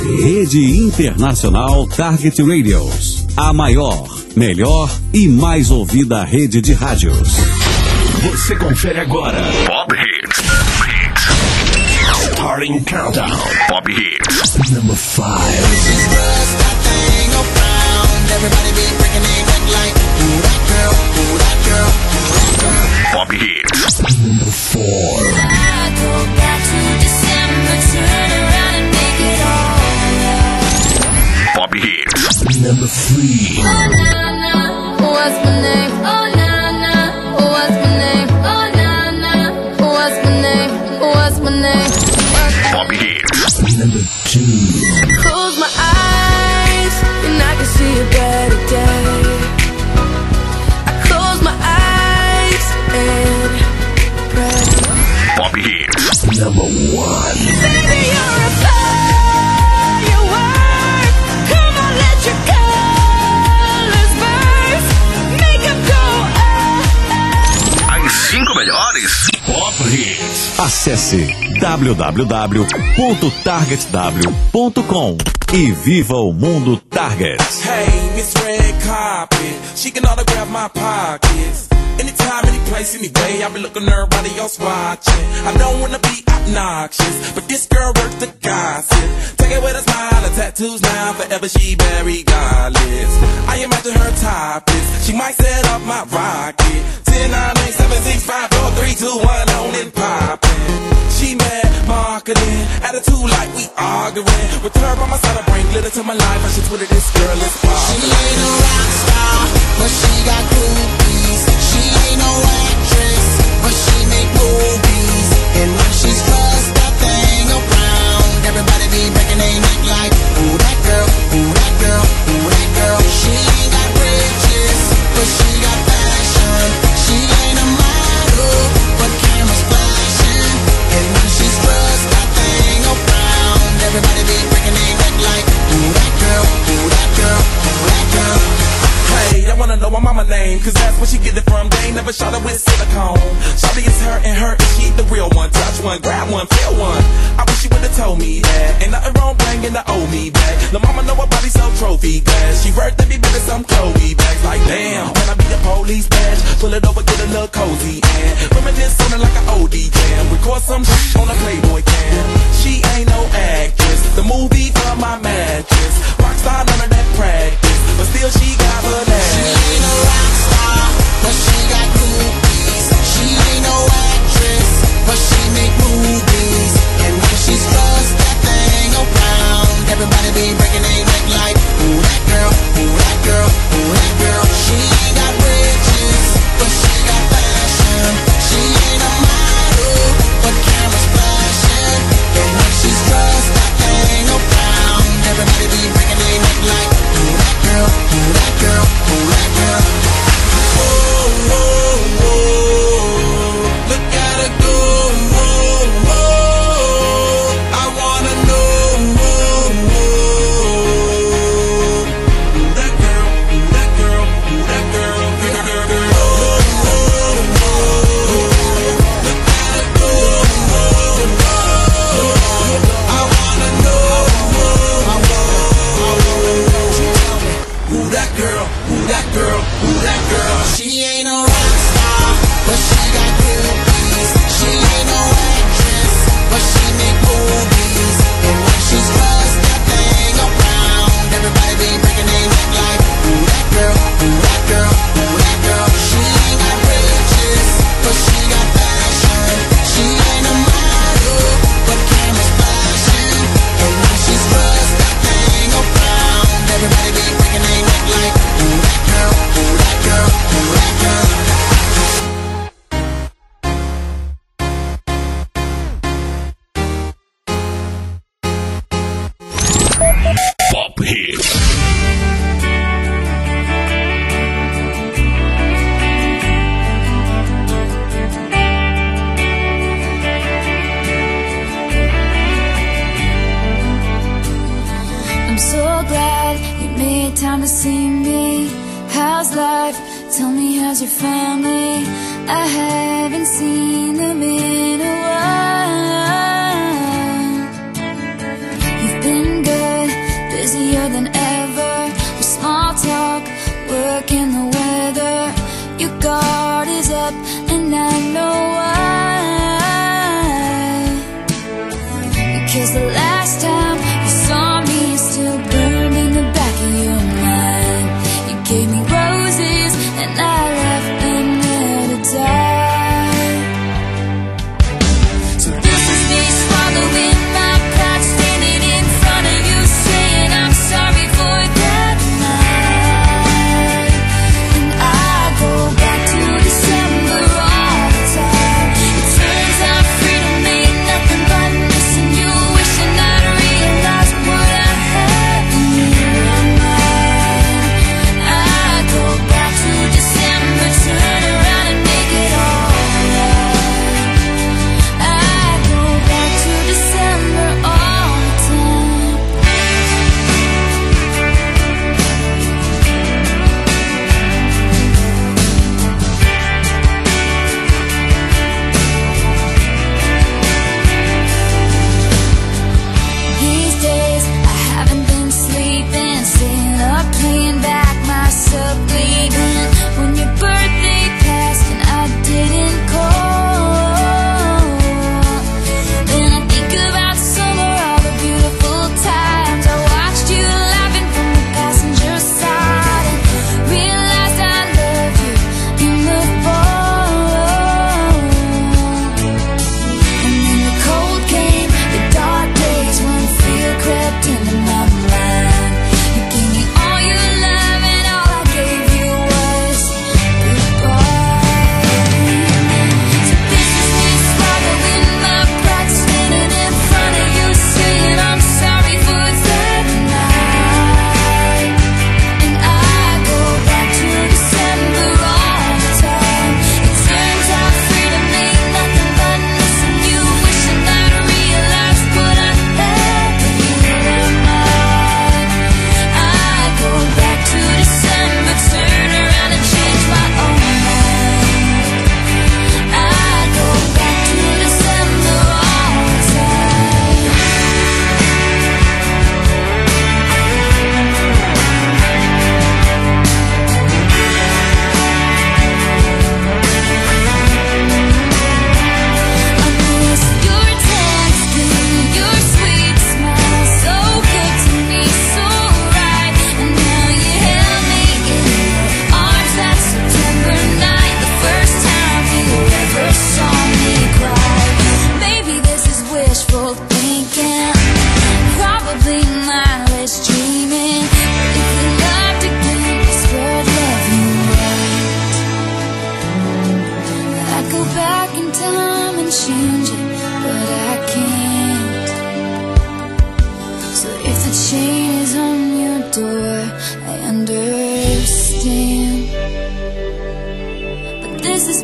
Rede Internacional Target Radios. A maior, melhor e mais ouvida rede de rádios. Você confere agora Pop Hits. Starting Countdown. Pop Hits. Number 5. Everybody be breaking their neck like, ooh, that girl, ooh, that girl, ooh, that girl. Pop Hits. Number 4. I go back to December, turn around and make it all right. Pop Hits. Number 3. Oh, na, na, what's my name? Oh, na, na, what's my name? Oh, na, na, what's my name? What's my name? Pop Hits. Number 2. Close my eyes and I can see a better day. I close my eyes and pray. Pop Hits. Number 1. Baby, you're a firework. Come on, let your colors burst. Make them go up. As 5 melhores Pop Hits. Acesse www.targetw.com e viva o mundo Target. Hey, Miss Red Carpet, she can autograph my pockets. Anytime, any place, anyway, I be looking at everybody else watching. I don't wanna be obnoxious, but this girl worth the gossip. Take it with a smile, her tattoos now, forever she very godless. I imagine her topless, she might set up my rocket. 10, 9, 8, 7, 6, 5, 4, 3, 2, 1, on and poppin'. She mad, marketing, attitude like we arguing. With her by my side, I bring glitter to my life. I should Twitter this girl is She ain't a rock star, but she got groupies. She ain't no actress, but she make movies. And when she's dressed, that thing around, everybody be breaking their neck like, ooh, that girl, ooh, that girl, ooh, that girl. She ain't got riches, but she got fashion. She ain't a model, but cameras flashing. And when she's dressed, that thing around, everybody be breaking their neck like, ooh, that girl, ooh, that girl, ooh, that girl. Hey, I wanna know my mama name, cause that's where she get it from. They ain't never shot her with silicone. Shawty is her and her, and she the real one. Touch one, grab one, feel one. I wish she would've told me that. Ain't nothing wrong bringing the owe me back. The mama know her body so trophy glass. She worth every bit of some Chloe bags. Like damn, when I be the police badge, pull it over, get a little cozy and reminisce sounding like an OD jam. Record some shit on a Playboy cam. She ain't no actress, the movie for my mattress. Rockstar, none of that practice, but still she got her ass. She ain't a rock star, but she got groupies. She ain't no actress, but she make movies. And when she's dressed, that thing around, everybody be breaking their neck like, ooh, that girl, ooh, that girl, ooh, that girl. She ain't got riches, but she got fashion. She ain't a model, but cameras flashing. And when she's dressed, that thing around, everybody be breaking their neck like, ooh, that girl, ooh, that girl, ooh, that girl. Oh, oh, oh, look at her go. Oh, oh, I wanna know. Oh, oh, that girl, that girl, that girl, that girl, girl. Oh, oh, oh, look at her go. Oh, oh, I wanna know. Who that girl? Who that girl? Who that girl? She ain't a rock star, but she got groupies. She ain't no actress, but she make movies. And when she's dressed, that thing around, everybody be breaking their neck like, ooh, that girl, ooh, that girl, ooh, that girl. She ain't got riches, but she got fashion. She ain't a model, but cameras flashing. And when she's dressed, that thing around, everybody be breaking their neck like, ooh, that girl, ooh, that girl, ooh, that girl. Pop Hits. I'm so glad you made time to see me. How's life? Tell me, how's your family? I haven't seen them in a while. You've been good,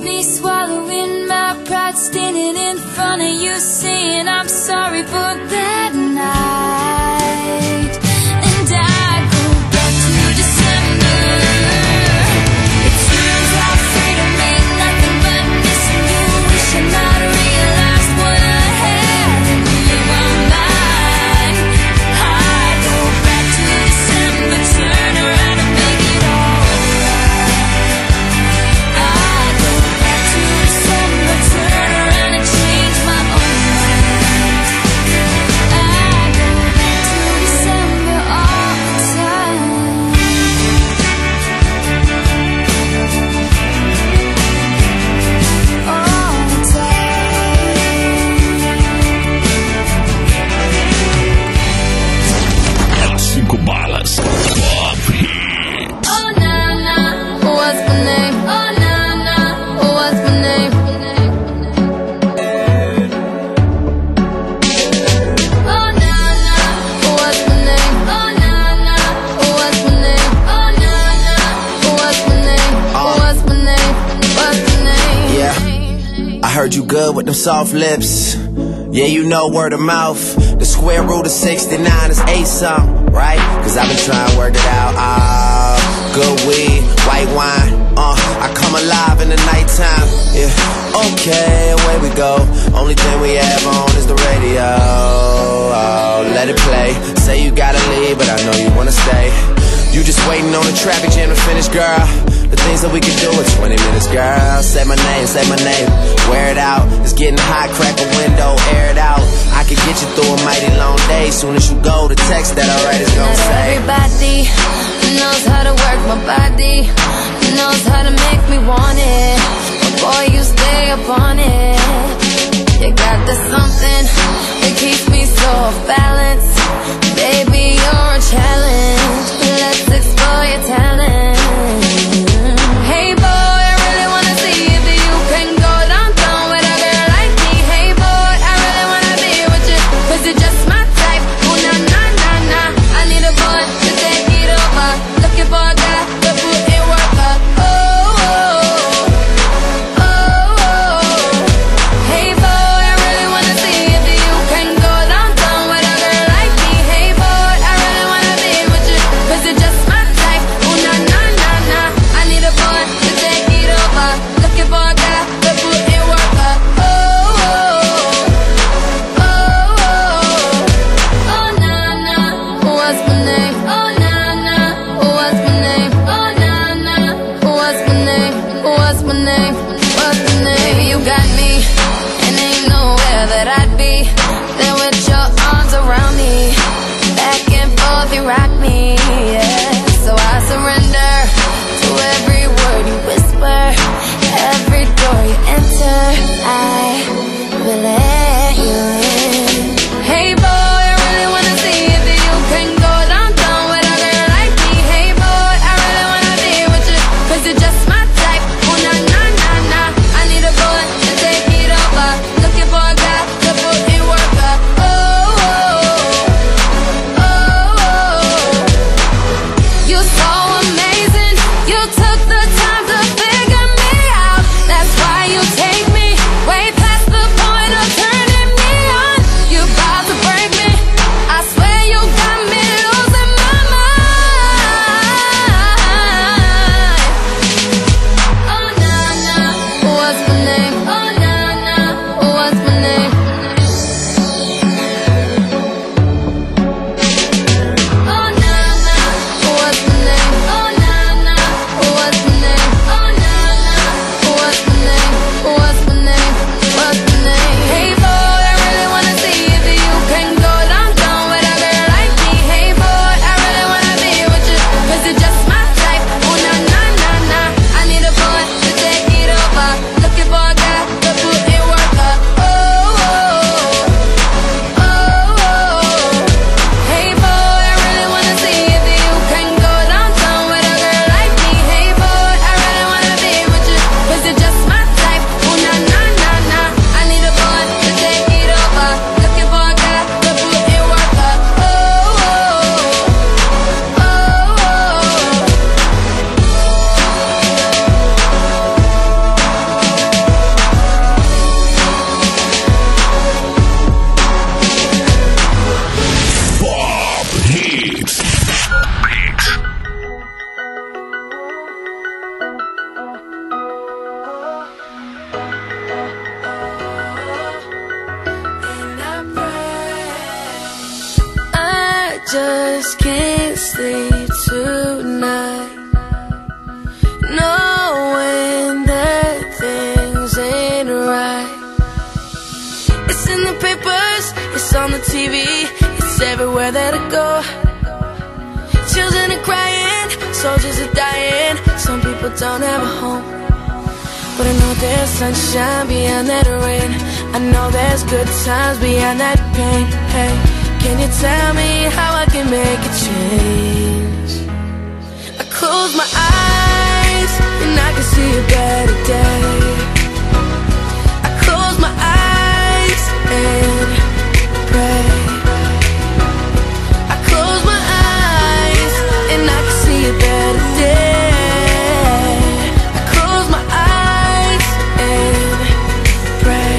me swallowing my pride, standing in front of you saying I'm sorry for that night. And I go back to December. It turns out fate will make nothing but missing you, wishing I'd realized what I had in my mind. I go back to December, turn around and make it alright. I go back to December, turn around and change my own mind. I go back to December all the time. All the time. 5 balas. Top Hit. Oh na na, what's my name? Oh na na, what's my name? Oh na na, what's my name? Oh na na, what's my name? Oh na na, what's my name? What's my name? What's my name? Yeah. I heard you good with them soft lips. Yeah, you know word of mouth. The square root of 69 is 8 something, right? Cause I've been trying to work it out. Good weed, white wine. I come alive in the nighttime. Yeah, okay, away we go. Only thing we have on is the radio. Oh, let it play. Say you gotta leave, but I know you wanna stay. You just waiting on the traffic jam to finish, girl. The things that we can do in 20 minutes, girl. Say my name, wear it out. It's getting hot, crack a window, air it out. I can get you through a mighty long day. Soon as you go, the text that I write is gonna Not say everybody knows how to work my body, knows how to make me want it. But boy, you stay up on it. You got the something that keeps me so off balance. Baby, you're a challenge. Let's explore your talent. Hey boy, I really wanna see if you can go downtown with a girl like me. Hey boy, I really wanna be with you, cause you're just my type. Oh na na na na, I need a boy to take it over. Looking for a guy to put in work. Oh, oh, oh, oh. Hey boy, I really wanna see if you can go downtown with a girl like me. Hey boy, I really wanna be with you, cause you're just my type. Oh na na na na, I need a boy to take it over. Looking for a guy to put in work. Oh, oh, oh, oh. Oh na na, what's my name? Oh na na, what's my name? Oh na na, what's my name? What's my name? What's my name? Baby, you got me, and ain't nowhere that I'd be than with your arms around me. Back and forth, you rock me, yeah. So I surrender to every word you whisper, every door you enter. I will let you in. Hey boy, I really wanna see if you can go downtown with a girl like me. Hey boy, I really wanna be with you, cause you're just my type. Oh na na na na, I need a boy to take it over. Looking for a guy to put in work. Oh, just can't sleep tonight, knowing that things ain't right. It's in the papers, it's on the TV, it's everywhere that I go. Children are crying, soldiers are dying, some people don't have a home. But I know there's sunshine beyond that rain, I know there's good times beyond that pain. Hey, can you tell me how I can make a change? I close my eyes and I can see a better day. I close my eyes and pray. I close my eyes and I can see a better day. I close my eyes and pray.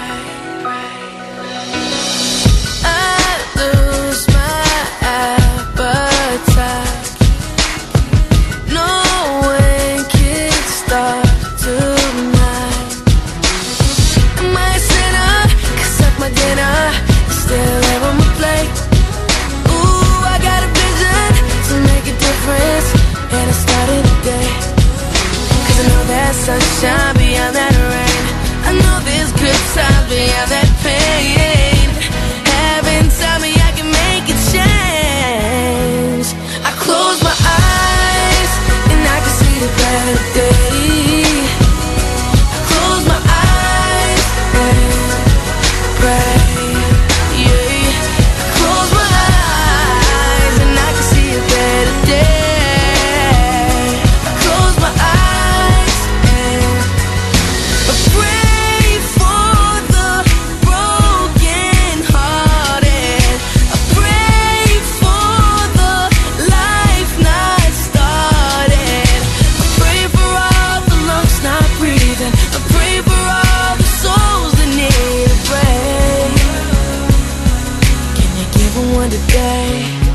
I lose my appetite, no one can stop tonight. Am I a sinner? 'Cause of my dinner is still there on my plate. Ooh, I got a vision to make a difference, and I started today. 'Cause I know there's sunshine beyond that rain, I know there's good times beyond that pain. Heaven tell me I can make a change. I close my eyes and I can see the better day. I close my eyes and pray. Yeah, I close my eyes and I can see a better day. I close my eyes and I pray for the broken hearted. I pray for the life not started. I pray for all the lungs not breathing. I pray for all the souls that need a break. Can you give them one today?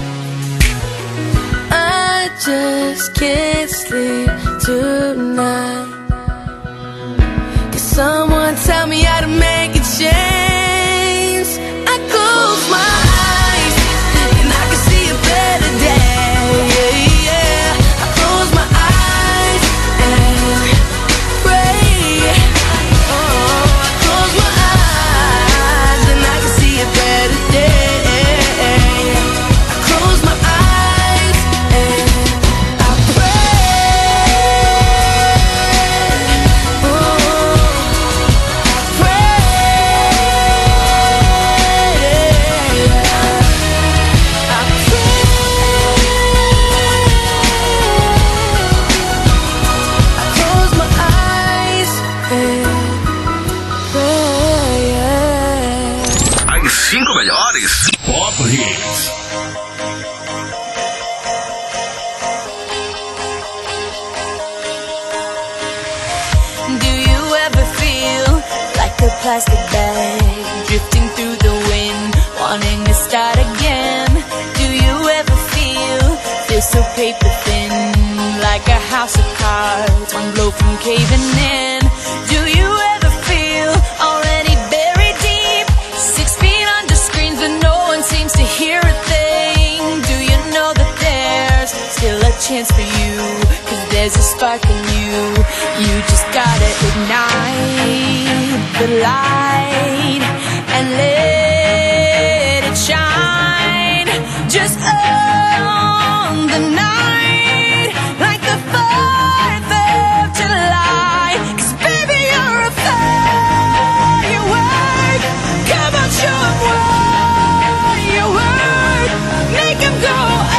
I just can't sleep tonight. Can someone tell me how to make a change? I close my eyes and I can see a better day. Yeah, I close my eyes and pray. Oh, I close my eyes and I can see a better day. I close my eyes and I pray. Oh, I pray. I close my eyes and pray. As 5 melhores Pop Hits. Do you ever feel like a plastic bag drifting through the wind, wanting to start again? Do you ever feel so paper thin, like a house of cards, one blow from caving in? Do you ever feel already buried deep, 6 feet under screens and no one seems to hear a thing? Do you know that there's still a chance for you? 'Cause there's a spark in you. You just gotta ignite the light and let it shine. Just on the night, like the 4th of July. 'Cause baby, you're a firework. Come on, show 'em what you work. Make 'em go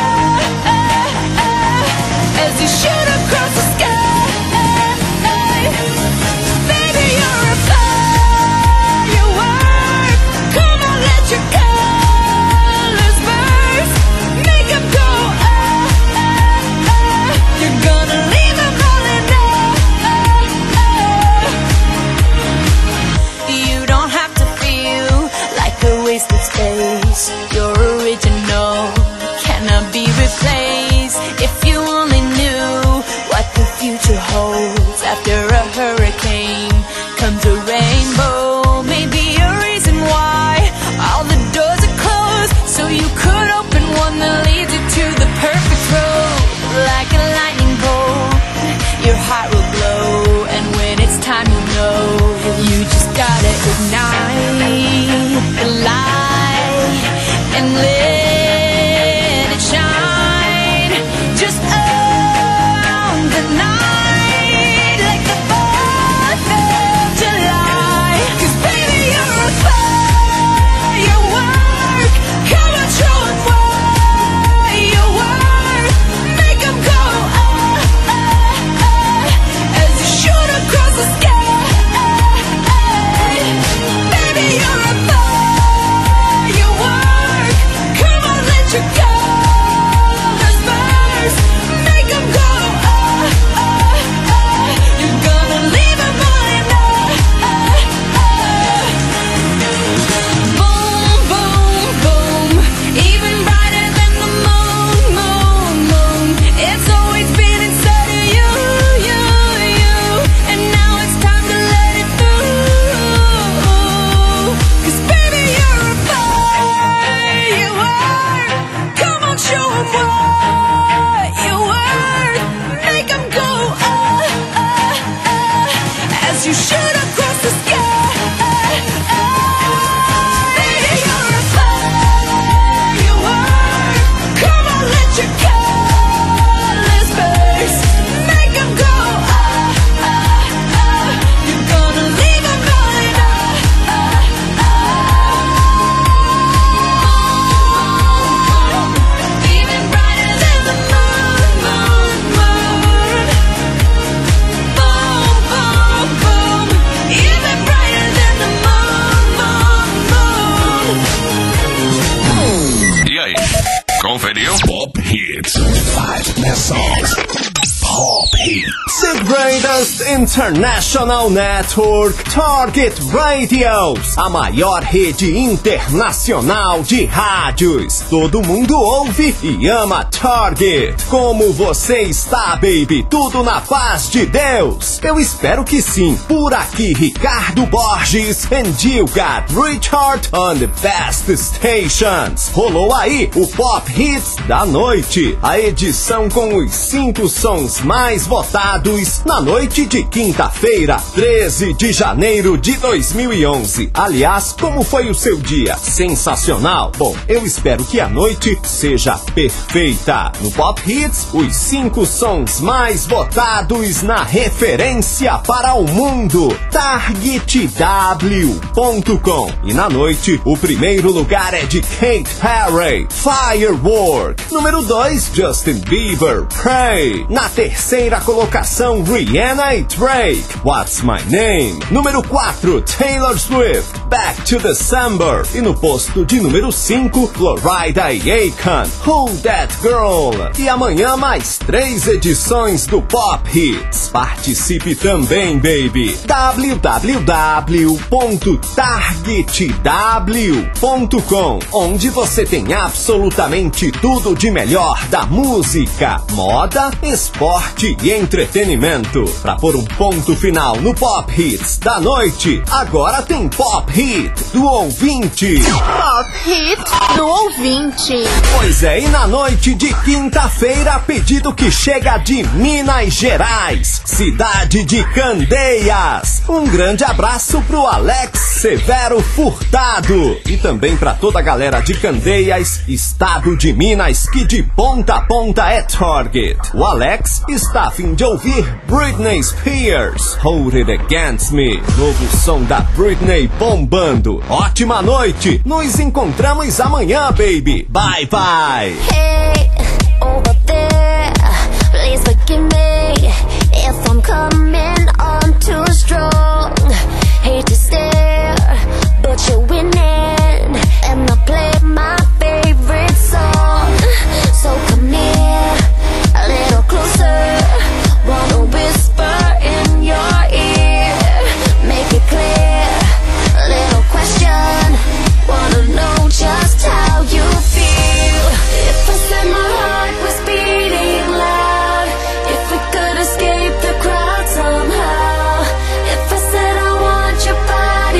as you shoot across the sky. Baby, you're a firework. Pop Hits. 5 best songs. Pop Hits. The greatest international network, Target Radios, a maior rede internacional de rádios. Todo mundo ouve e ama Target. Como você está, baby? Tudo na paz de Deus? Eu espero que sim. Por aqui, Ricardo Borges and you got Richard on the best stations. Rolou aí o Pop Hits da noite, a edição com os 5 sons mais votados na noite de quinta-feira, 13 de janeiro de 2011. Aliás, como foi o seu dia? Sensacional? Bom, eu espero que a noite seja perfeita. No Pop Hits, os 5 sons mais votados na referência para o mundo, targetw.com. E na noite, o primeiro lugar é de Katy Perry, Firework. Número 2, Justin Bieber, Pray. Na terceira colocação, Rihanna e Drake, What's My Name. Número 4, Taylor Swift, Back to December. E no posto de número 5, Florida e Akon, Who That Girl. E amanhã mais 3 edições do Pop Hits. Participe também, baby. www.targetw.com, onde você tem absolutamente tudo de melhor da música, moda, esporte e entretenimento. Pra pôr um ponto final no Pop Hits da noite, agora tem Pop Hit do ouvinte. Pop Hit do ouvinte. Pois é, e na noite de quinta-feira, pedido que chega de Minas Gerais, cidade de Candeias. Um grande abraço pro Alex Severo Furtado e também pra toda a galera de Candeias, estado de Minas, que de ponta a ponta é Target. O Alex está a fim de ouvir Britney Spears, Hold It Against Me, novo som da Britney bombando. Ótima noite, nos encontramos amanhã, baby. Bye, bye. Hey, over there, please forgive me if I'm coming on too strong. Hate to stare, but you're winning, and I play my favorite song. So come here, a little closer, wanna whisper in your ear, make it clear, a little question, wanna know just how you feel. If I said my heart was beating loud, if we could escape the crowd somehow, if I said I want your body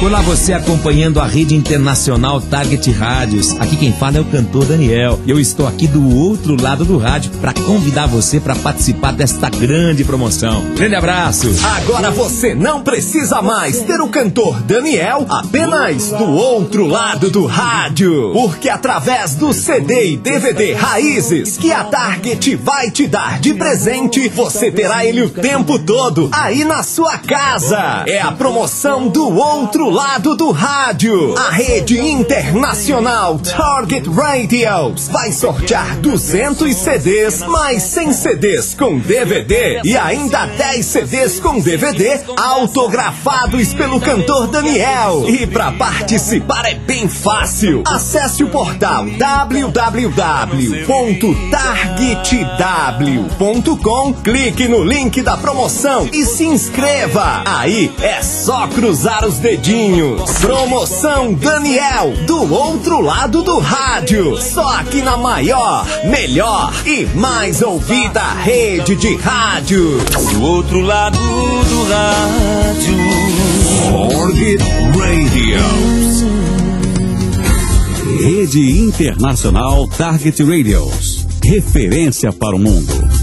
Olá, você acompanhando a rede internacional Target Rádios. Aqui quem fala é o cantor Daniel. Eu estou aqui do outro lado do rádio para convidar você para participar desta grande promoção. Grande abraço. Agora você não precisa mais ter o cantor Daniel apenas do outro lado do rádio. Porque através do CD e DVD Raízes que a Target vai te dar de presente, você terá ele o tempo todo aí na sua casa. É a promoção do outro lado do rádio. A rede internacional Target Radios vai sortear 200 CDs, mais 100 CDs com DVD e ainda 10 CDs com DVD autografados pelo cantor Daniel. E para participar é bem fácil. Acesse o portal www.targetw.com, clique no link da promoção e se inscreva. Aí é só cruzar os dedinhos. Promoção Daniel, do outro lado do rádio. Só aqui na maior, melhor e mais ouvida rede de rádio. Do outro lado do rádio. Target Radio. Rede Internacional Target Radios. Referência para o mundo.